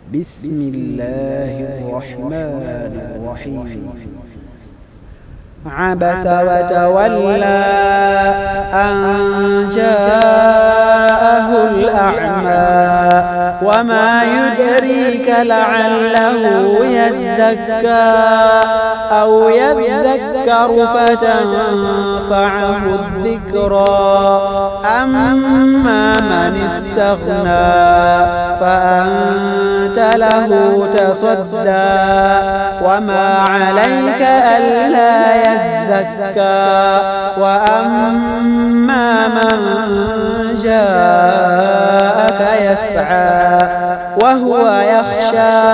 بسم الله الرحمن الرحيم عبس وتولى أن جاءه الأعمى وما يدريك لعله يزكى أو يذكر فتنفعه الذكرى أما من استغنى فأنت له تصدى وما عليك ألا يزكى وأما من جاءك يسعى وهو يخشى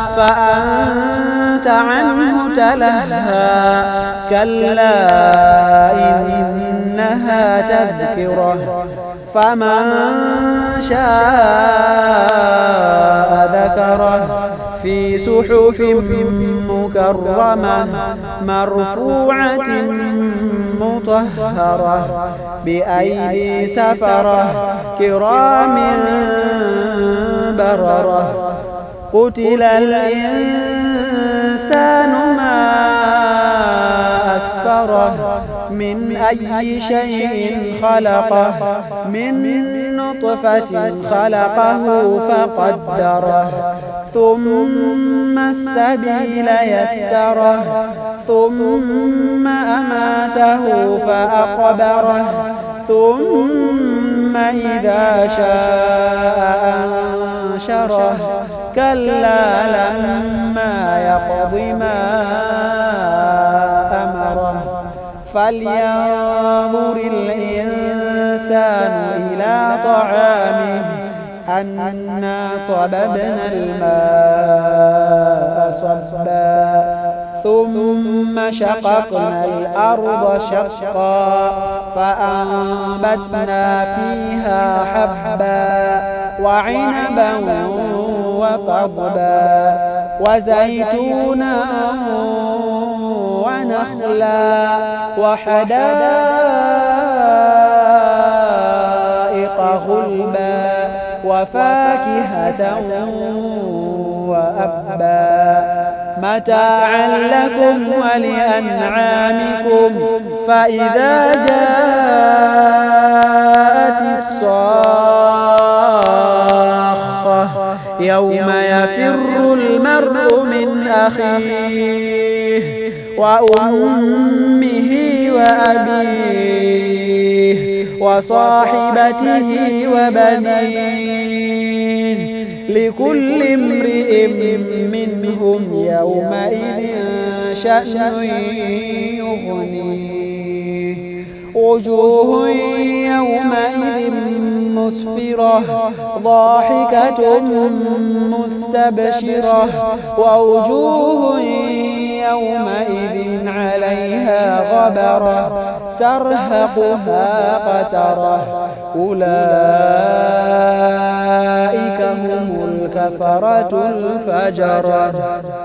فأنت عنه تلهى كلا إنها تذكرة فمن شاء ذكره في صحف مكرمة مرفوعة مطهرة بأيدي سفرة كرام بررة قتل الإنسان ما أكفره من أي شيء خلقه من نطفة خلقه فقدره ثم السبيل يسره ثم أماته فأقبره ثم إذا شاء أنشره كلا لما يقض ما أمره فلينظر الإنسان إلى طعامه أنا صببنا الماء صبا ثم شققنا الأرض شقا فأنبتنا فيها حبا وعنبا وقضبا وزيتونا ونخلا وحدائق غلبا وفاكهة وأبا متاعا لكم ولأنعامكم فإذا جاءت الصاخة يوم يفر المرء من أخيه وأمه وأبيه وصاحبته وبنيه لكل امرئ منهم يومئذ شأن يغنيه وجوه يومئذ مسفرة ضاحكة مستبشرة ووجوه يومئذ عليها غبرة ترهقها قترة أولئك هم الكفرة الفجرة.